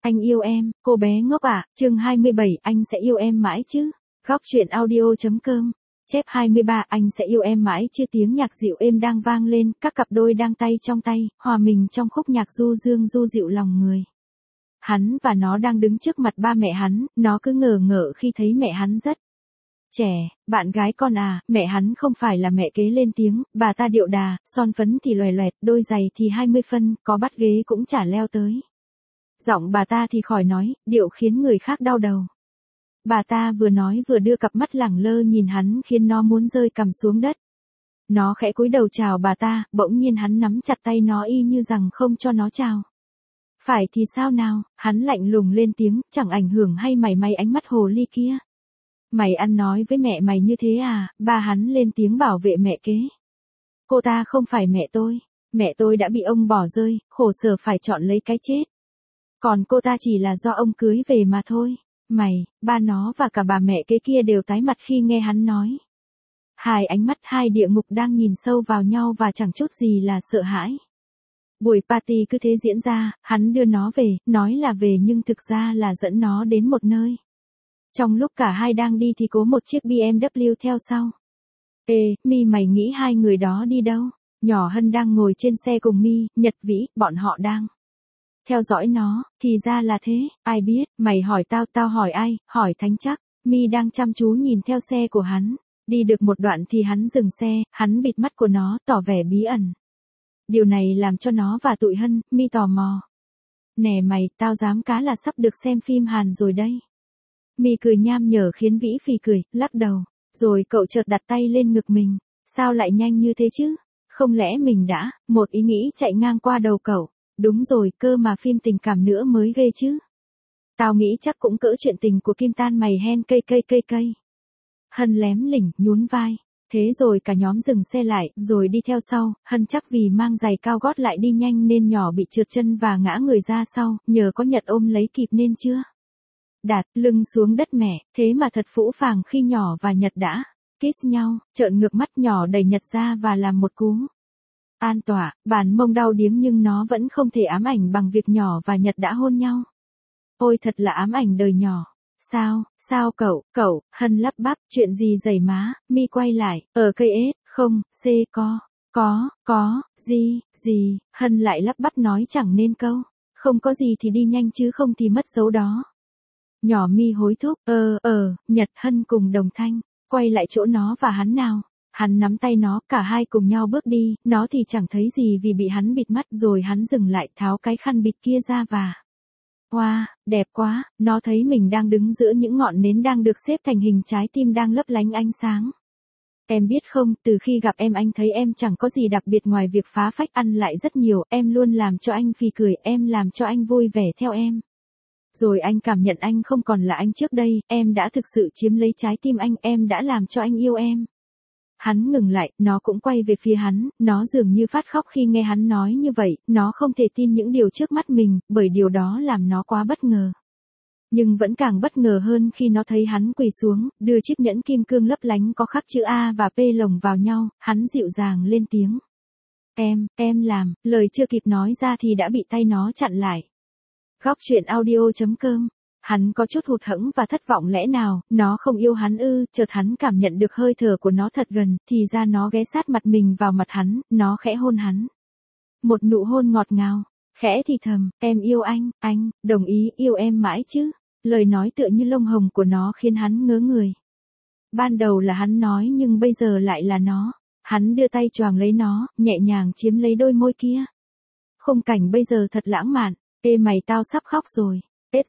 Anh yêu em, cô bé ngốc ạ, chương 27, anh sẽ yêu em mãi chứ. Góc truyện audio.com. Chép 23, anh sẽ yêu em mãi chứ. Tiếng nhạc dịu êm đang vang lên, các cặp đôi đang tay trong tay, hòa mình trong khúc nhạc du dương du dịu lòng người. Hắn và nó đang đứng trước mặt ba mẹ hắn, nó cứ ngờ ngợ khi thấy mẹ hắn rất trẻ. Bạn gái con à, mẹ hắn không phải là mẹ kế lên tiếng, bà ta điệu đà, son phấn thì loè loẹt, đôi giày thì 20 phân, có bắt ghế cũng chả leo tới. Giọng bà ta thì khỏi nói, điệu khiến người khác đau đầu. Bà ta vừa nói vừa đưa cặp mắt lẳng lơ nhìn hắn khiến nó muốn rơi cằm xuống đất. Nó khẽ cúi đầu chào bà ta, bỗng nhiên hắn nắm chặt tay nó y như rằng không cho nó chào. Phải thì sao nào, hắn lạnh lùng lên tiếng, chẳng ảnh hưởng hay mảy may ánh mắt hồ ly kia. Mày ăn nói với mẹ mày như thế à, ba hắn lên tiếng bảo vệ mẹ kế. Cô ta không phải mẹ tôi đã bị ông bỏ rơi, khổ sở phải chọn lấy cái chết. Còn cô ta chỉ là do ông cưới về mà thôi. Mày, ba nó và cả bà mẹ kế kia đều tái mặt khi nghe hắn nói. Hai ánh mắt hai địa ngục đang nhìn sâu vào nhau và chẳng chút gì là sợ hãi. Buổi party cứ thế diễn ra, hắn đưa nó về, nói là về nhưng thực ra là dẫn nó đến một nơi. Trong lúc cả hai đang đi thì có một chiếc BMW theo sau. Ê, Mi mày nghĩ hai người đó đi đâu? Nhỏ Hân đang ngồi trên xe cùng Mi, Nhật Vĩ, bọn họ đang theo dõi nó, thì ra là thế, ai biết, mày hỏi tao hỏi ai, hỏi Thánh chắc. Mi đang chăm chú nhìn theo xe của hắn. Đi được một đoạn thì hắn dừng xe, hắn bịt mắt của nó, tỏ vẻ bí ẩn. Điều này làm cho nó và tụi Hân, Mi tò mò. Nè mày, tao dám cá là sắp được xem phim Hàn rồi đây. Mi cười nham nhở khiến Vĩ phì cười, lắc đầu. Rồi cậu chợt đặt tay lên ngực mình. Sao lại nhanh như thế chứ? Không lẽ mình đã, một ý nghĩ chạy ngang qua đầu cậu. Đúng rồi, cơ mà phim tình cảm nữa mới ghê chứ. Tao nghĩ chắc cũng cỡ chuyện tình của Kim Tan mày hen cây. Hân lém lỉnh, nhún vai. Thế rồi cả nhóm dừng xe lại, rồi đi theo sau. Hân chắc vì mang giày cao gót lại đi nhanh nên nhỏ bị trượt chân và ngã người ra sau, nhờ có Nhật ôm lấy kịp nên chưa đạt lưng xuống đất mẹ, thế mà thật phũ phàng khi nhỏ và Nhật đã kiss nhau, trợn ngược mắt nhỏ đẩy Nhật ra và làm một cú an tỏa, bàn mông đau điếng nhưng nó vẫn không thể ám ảnh bằng việc nhỏ và Nhật đã hôn nhau. Ôi thật là ám ảnh đời nhỏ. Sao cậu, Hân lắp bắp, chuyện gì dày má, Mi quay lại, ở cây ết, không, có, gì, Hân lại lắp bắp nói chẳng nên câu, không có gì thì đi nhanh chứ không thì mất dấu đó. Nhỏ Mi hối thúc, Nhật Hân cùng đồng thanh, quay lại chỗ nó và hắn nào. Hắn nắm tay nó, cả hai cùng nhau bước đi, nó thì chẳng thấy gì vì bị hắn bịt mắt rồi hắn dừng lại tháo cái khăn bịt kia ra và wow, đẹp quá, nó thấy mình đang đứng giữa những ngọn nến đang được xếp thành hình trái tim đang lấp lánh ánh sáng. Em biết không, từ khi gặp em anh thấy em chẳng có gì đặc biệt ngoài việc phá phách ăn lại rất nhiều, em luôn làm cho anh phì cười, em làm cho anh vui vẻ theo em. Rồi anh cảm nhận anh không còn là anh trước đây, em đã thực sự chiếm lấy trái tim anh, em đã làm cho anh yêu em. Hắn ngừng lại, nó cũng quay về phía hắn, nó dường như phát khóc khi nghe hắn nói như vậy, nó không thể tin những điều trước mắt mình, bởi điều đó làm nó quá bất ngờ. Nhưng vẫn càng bất ngờ hơn khi nó thấy hắn quỳ xuống, đưa chiếc nhẫn kim cương lấp lánh có khắc chữ A và P lồng vào nhau, hắn dịu dàng lên tiếng. Em làm, lời chưa kịp nói ra thì đã bị tay nó chặn lại. Góc truyện audio.com. Hắn có chút hụt hẫng và thất vọng lẽ nào, nó không yêu hắn ư, chợt hắn cảm nhận được hơi thở của nó thật gần, thì ra nó ghé sát mặt mình vào mặt hắn, nó khẽ hôn hắn. Một nụ hôn ngọt ngào, khẽ thì thầm, em yêu anh, đồng ý yêu em mãi chứ. Lời nói tựa như lông hồng của nó khiến hắn ngớ người. Ban đầu là hắn nói nhưng bây giờ lại là nó. Hắn đưa tay choàng lấy nó, nhẹ nhàng chiếm lấy đôi môi kia. Khung cảnh bây giờ thật lãng mạn. Ê mày tao sắp khóc rồi.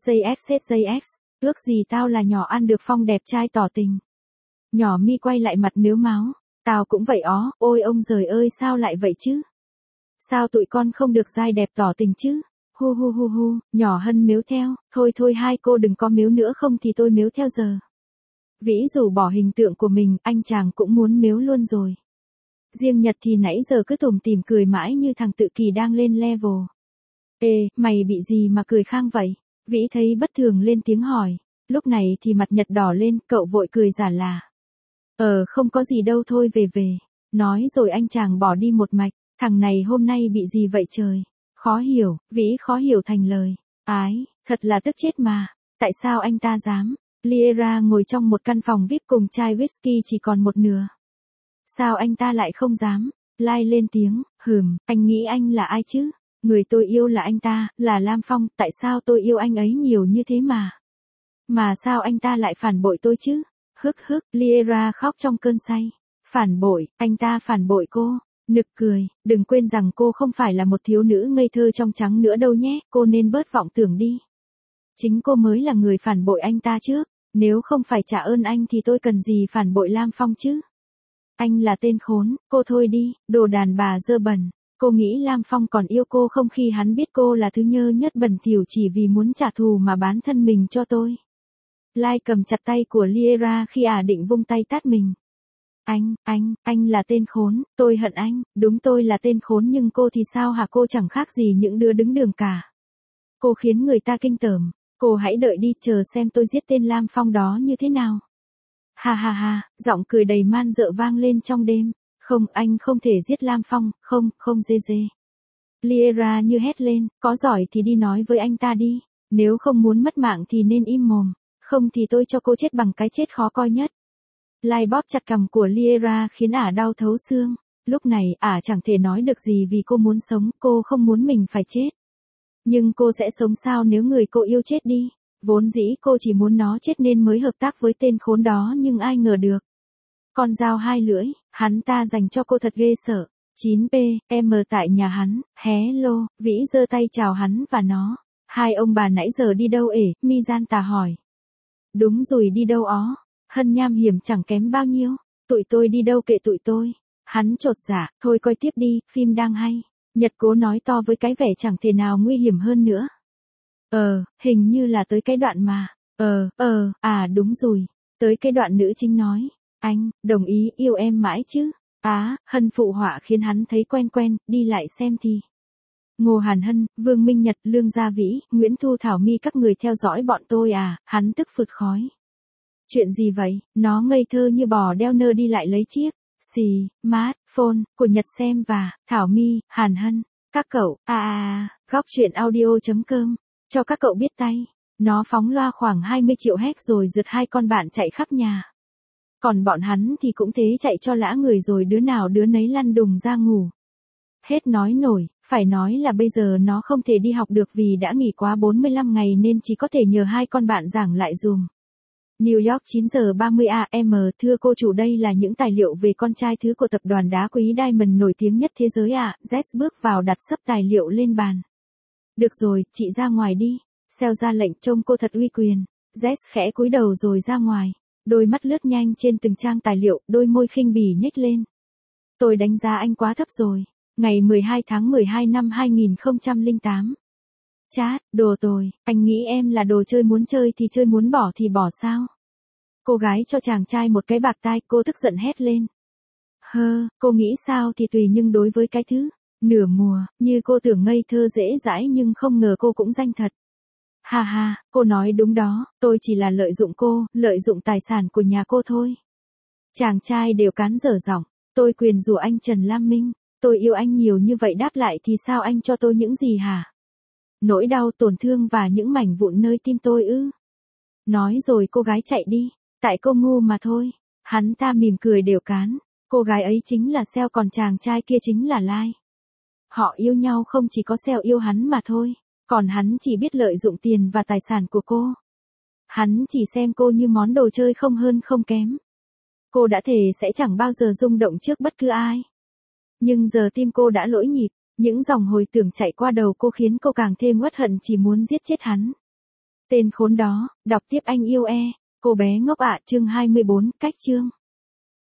SJX, ước gì tao là nhỏ ăn được Phong đẹp trai tỏ tình. Nhỏ Mi quay lại mặt mếu máo. Tao cũng vậy ó, ôi ông giời ơi sao lại vậy chứ? Sao tụi con không được giai đẹp tỏ tình chứ? Hu, nhỏ Hân mếu theo, thôi hai cô đừng có mếu nữa không thì tôi mếu theo giờ. Vĩ dù bỏ hình tượng của mình, anh chàng cũng muốn mếu luôn rồi. Riêng Nhật thì nãy giờ cứ tủm tỉm cười mãi như thằng tự kỷ đang lên level. Ê, mày bị gì mà cười khang vậy? Vĩ thấy bất thường lên tiếng hỏi. Lúc này thì mặt Nhật đỏ lên, cậu vội cười giả là. Không có gì đâu thôi về. Nói rồi anh chàng bỏ đi một mạch. Thằng này hôm nay bị gì vậy trời? Khó hiểu, Vĩ khó hiểu thành lời. Ái, Thật là tức chết mà. Tại sao anh ta dám? Liera ngồi trong một căn phòng VIP cùng chai whisky chỉ còn một nửa. Sao anh ta lại không dám? Lai lên tiếng, anh nghĩ anh là ai chứ? Người tôi yêu là anh ta, là Lam Phong, tại sao tôi yêu anh ấy nhiều như thế mà? Mà sao anh ta lại phản bội tôi chứ? Liera khóc trong cơn say. Phản bội, anh ta phản bội cô. Nực cười, đừng quên rằng cô không phải là một thiếu nữ ngây thơ trong trắng nữa đâu nhé, cô nên bớt vọng tưởng đi. Chính cô mới là người phản bội anh ta trước, nếu không phải trả ơn anh thì tôi cần gì phản bội Lam Phong chứ? Anh là tên khốn, cô thôi đi, đồ đàn bà dơ bẩn. Cô nghĩ Lam Phong còn yêu cô không khi hắn biết cô là thứ nhơ nhất bẩn thỉu chỉ vì muốn trả thù mà bán thân mình cho tôi. Lai cầm chặt tay của Liera khi định vung tay tát mình. Anh là tên khốn, tôi hận anh, đúng tôi là tên khốn nhưng cô thì sao hả, cô chẳng khác gì những đứa đứng đường cả. Cô khiến người ta kinh tởm, cô hãy đợi đi chờ xem tôi giết tên Lam Phong đó như thế nào. Ha ha ha, giọng cười đầy man dợ vang lên trong đêm. Không, anh không thể giết Lam Phong, không dê. Liera như hét lên, có giỏi thì đi nói với anh ta đi, nếu không muốn mất mạng thì nên im mồm, không thì tôi cho cô chết bằng cái chết khó coi nhất. Lai bóp chặt cằm của Liera khiến đau thấu xương, lúc này chẳng thể nói được gì vì cô muốn sống, cô không muốn mình phải chết. Nhưng cô sẽ sống sao nếu người cô yêu chết đi? Vốn dĩ cô chỉ muốn nó chết nên mới hợp tác với tên khốn đó nhưng ai ngờ được. Con dao hai lưỡi, hắn ta dành cho cô thật ghê sợ. 9p, em tại nhà hắn, hello, Vĩ giơ tay chào hắn và nó. Hai ông bà nãy giờ đi đâu Mizanta hỏi. Đúng rồi đi đâu ó, Hân nham hiểm chẳng kém bao nhiêu, tụi tôi đi đâu kệ tụi tôi. Hắn chột dạ, thôi coi tiếp đi, phim đang hay. Nhật cố nói to với cái vẻ chẳng thể nào nguy hiểm hơn nữa. Hình như là tới cái đoạn mà. Đúng rồi. Tới cái đoạn nữ chính nói. Anh, đồng ý yêu em mãi chứ. Hân phụ họa khiến hắn thấy quen, đi lại xem thì. Ngô Hàn Hân, Vương Minh Nhật, Lương Gia Vĩ, Nguyễn Thu Thảo My các người theo dõi bọn tôi hắn tức phụt khói. Chuyện gì vậy, nó ngây thơ như bò đeo nơ đi lại lấy chiếc. Smartphone của Nhật xem và Thảo My, Hàn Hân, các cậu, góc chuyện audio.com, cho các cậu biết tay, nó phóng loa khoảng 20 triệu héc rồi rượt hai con bạn chạy khắp nhà. Còn bọn hắn thì cũng thế chạy cho lã người rồi đứa nào đứa nấy lăn đùng ra ngủ. Hết nói nổi, phải nói là bây giờ nó không thể đi học được vì đã nghỉ quá 45 ngày nên chỉ có thể nhờ hai con bạn giảng lại dùm. New York 9 giờ 30 AM, thưa cô chủ đây là những tài liệu về con trai thứ của tập đoàn đá quý Diamond nổi tiếng nhất thế giới Jess bước vào đặt sấp tài liệu lên bàn. Được rồi, chị ra ngoài đi. Sale ra lệnh trông cô thật uy quyền. Jess khẽ cúi đầu rồi ra ngoài. Đôi mắt lướt nhanh trên từng trang tài liệu, đôi môi khinh bỉ nhếch lên. Tôi đánh giá anh quá thấp rồi. Ngày 12 tháng 12 năm 2008. Chat, đồ tồi, anh nghĩ em là đồ chơi muốn chơi thì chơi muốn bỏ thì bỏ sao? Cô gái cho chàng trai một cái bạc tai, cô tức giận hét lên. Cô nghĩ sao thì tùy nhưng đối với cái thứ nửa mùa, như cô tưởng ngây thơ dễ dãi nhưng không ngờ cô cũng danh thật. Ha, cô nói đúng đó, tôi chỉ là lợi dụng cô, lợi dụng tài sản của nhà cô thôi. Chàng trai đều cán dở giọng, tôi quyền rủa anh Trần Lam Minh, tôi yêu anh nhiều như vậy đáp lại thì sao anh cho tôi những gì hả? Nỗi đau tổn thương và những mảnh vụn nơi tim tôi ư? Nói rồi cô gái chạy đi, tại cô ngu mà thôi. Hắn ta mỉm cười đều cán, cô gái ấy chính là Sale còn chàng trai kia chính là Lai. Họ yêu nhau không chỉ có Sale yêu hắn mà thôi, còn hắn chỉ biết lợi dụng tiền và tài sản của cô. Hắn chỉ xem cô như món đồ chơi không hơn không kém. Cô đã thề sẽ chẳng bao giờ rung động trước bất cứ ai. Nhưng giờ tim cô đã lỗi nhịp, những dòng hồi tưởng chạy qua đầu cô khiến cô càng thêm uất hận chỉ muốn giết chết hắn. Tên khốn đó, đọc tiếp anh yêu cô bé ngốc chương 24, cách chương.